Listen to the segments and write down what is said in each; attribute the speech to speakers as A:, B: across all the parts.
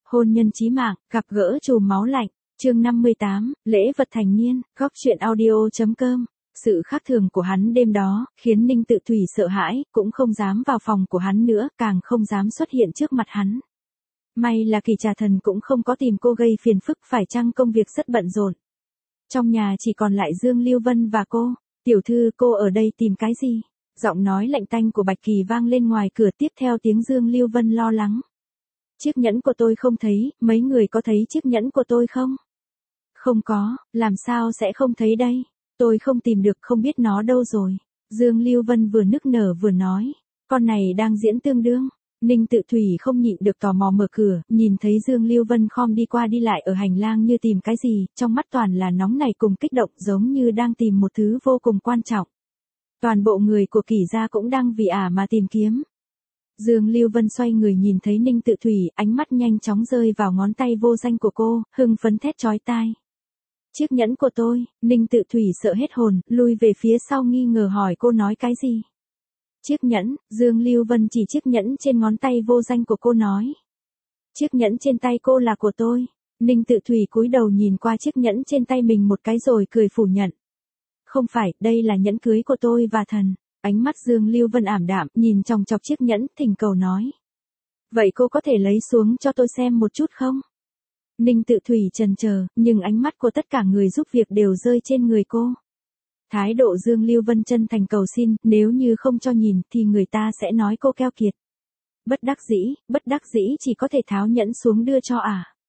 A: Hôn nhân chí mạng, gặp gỡ chùm máu lạnh, chương 58, lễ vật thành niên, góc chuyện audio.com. Sự khác thường của hắn đêm đó, khiến Ninh Tự Thủy sợ hãi, cũng không dám vào phòng của hắn nữa, càng không dám xuất hiện trước mặt hắn. May là Kỳ Trà Thần cũng không có tìm cô gây phiền phức, phải chăng công việc rất bận rộn. Trong nhà chỉ còn lại Dương Lưu Vân và cô. Tiểu thư, cô ở đây tìm cái gì? Giọng nói lạnh tanh của Bạch Kỳ vang lên ngoài cửa, tiếp theo tiếng Dương Lưu Vân lo lắng. Chiếc nhẫn của tôi không thấy, mấy người có thấy chiếc nhẫn của tôi không? Không có, làm sao sẽ không thấy đây? Tôi không tìm được, không biết nó đâu rồi. Dương Lưu Vân vừa nức nở vừa nói. Con này đang diễn tương đương. Ninh Tự Thủy không nhịn được tò mò mở cửa, nhìn thấy Dương Lưu Vân khom đi qua đi lại ở hành lang như tìm cái gì, trong mắt toàn là nóng nảy cùng kích động, giống như đang tìm một thứ vô cùng quan trọng. Toàn bộ người của Kỳ gia cũng đang vì mà tìm kiếm. Dương Lưu Vân xoay người nhìn thấy Ninh Tự Thủy, ánh mắt nhanh chóng rơi vào ngón tay vô danh của cô, hưng phấn thét chói tai. Chiếc nhẫn của tôi. Ninh Tự Thủy sợ hết hồn, lui về phía sau nghi ngờ hỏi cô nói cái gì. Chiếc nhẫn. Dương Lưu Vân chỉ chiếc nhẫn trên ngón tay vô danh của cô nói. Chiếc nhẫn trên tay cô là của tôi. Ninh Tự Thủy cúi đầu nhìn qua chiếc nhẫn trên tay mình một cái rồi cười phủ nhận. Không phải, đây là nhẫn cưới của tôi và Thần. Ánh mắt Dương Lưu Vân ảm đạm, nhìn chòng chọc chiếc nhẫn, thỉnh cầu nói. Vậy cô có thể lấy xuống cho tôi xem một chút không? Ninh Tự Thủy chần chờ, nhưng ánh mắt của tất cả người giúp việc đều rơi trên người cô. Thái độ Dương Lưu Vân chân thành cầu xin, nếu như không cho nhìn thì người ta sẽ nói cô keo kiệt. Bất đắc dĩ chỉ có thể tháo nhẫn xuống đưa cho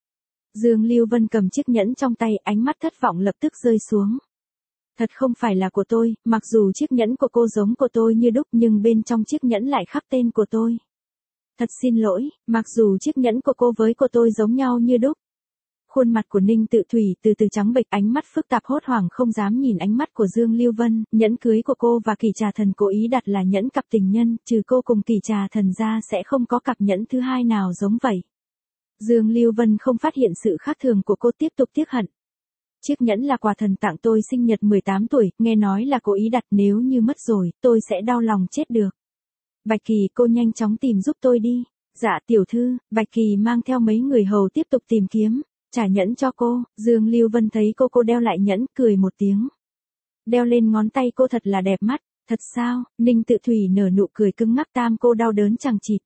A: Dương Lưu Vân cầm chiếc nhẫn trong tay, ánh mắt thất vọng lập tức rơi xuống. Thật không phải là của tôi, mặc dù chiếc nhẫn của cô giống của tôi như đúc nhưng bên trong chiếc nhẫn lại khắc tên của tôi. Thật xin lỗi, mặc dù chiếc nhẫn của cô với của tôi giống nhau như đúc. Khuôn mặt của Ninh Tự Thủy từ từ trắng bệch, ánh mắt phức tạp hốt hoảng không dám nhìn ánh mắt của Dương Lưu Vân. Nhẫn cưới của cô và Kỳ Trà Thần cố ý đặt là nhẫn cặp tình nhân, trừ cô cùng Kỳ Trà Thần ra sẽ không có cặp nhẫn thứ hai nào giống vậy. Dương Lưu Vân không phát hiện sự khác thường của cô, tiếp tục tiếc hận. Chiếc nhẫn là quà Thần tặng tôi sinh nhật 18 tuổi, nghe nói là cố ý đặt, nếu như mất rồi, tôi sẽ đau lòng chết được. Bạch Kỳ, cô nhanh chóng tìm giúp tôi đi. Dạ tiểu thư. Bạch Kỳ mang theo mấy người hầu tiếp tục tìm kiếm. Trả nhẫn cho cô. Dương Lưu Vân thấy cô đeo lại nhẫn, cười một tiếng. Đeo lên ngón tay cô thật là đẹp mắt. Thật sao? Ninh Tự Thủy nở nụ cười cứng ngắc, tam cô đau đớn chằng chịt.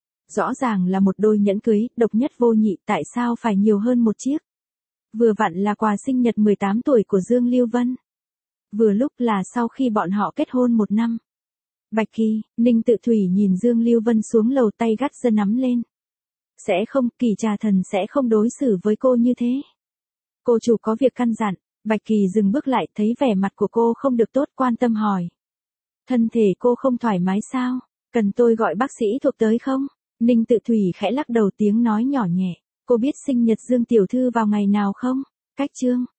A: Rõ ràng là một đôi nhẫn cưới, độc nhất vô nhị, tại sao phải nhiều hơn một chiếc? Vừa vặn là quà sinh nhật 18 tuổi của Dương Lưu Vân. Vừa lúc là sau khi bọn họ kết hôn 1 năm. Bạch Kỳ. Ninh Tự Thủy nhìn Dương Lưu Vân xuống lầu, tay gắt giơ nắm lên. Sẽ không, Kỳ Trà Thần sẽ không đối xử với cô như thế. Cô chủ có việc căn dặn. Bạch Kỳ dừng bước lại, thấy vẻ mặt của cô không được tốt, quan tâm hỏi. Thân thể cô không thoải mái sao? Cần tôi gọi bác sĩ thuộc tới không? Ninh Tự Thủy khẽ lắc đầu, tiếng nói nhỏ nhẹ. Cô biết sinh nhật Dương tiểu thư vào ngày nào không? Cách chương.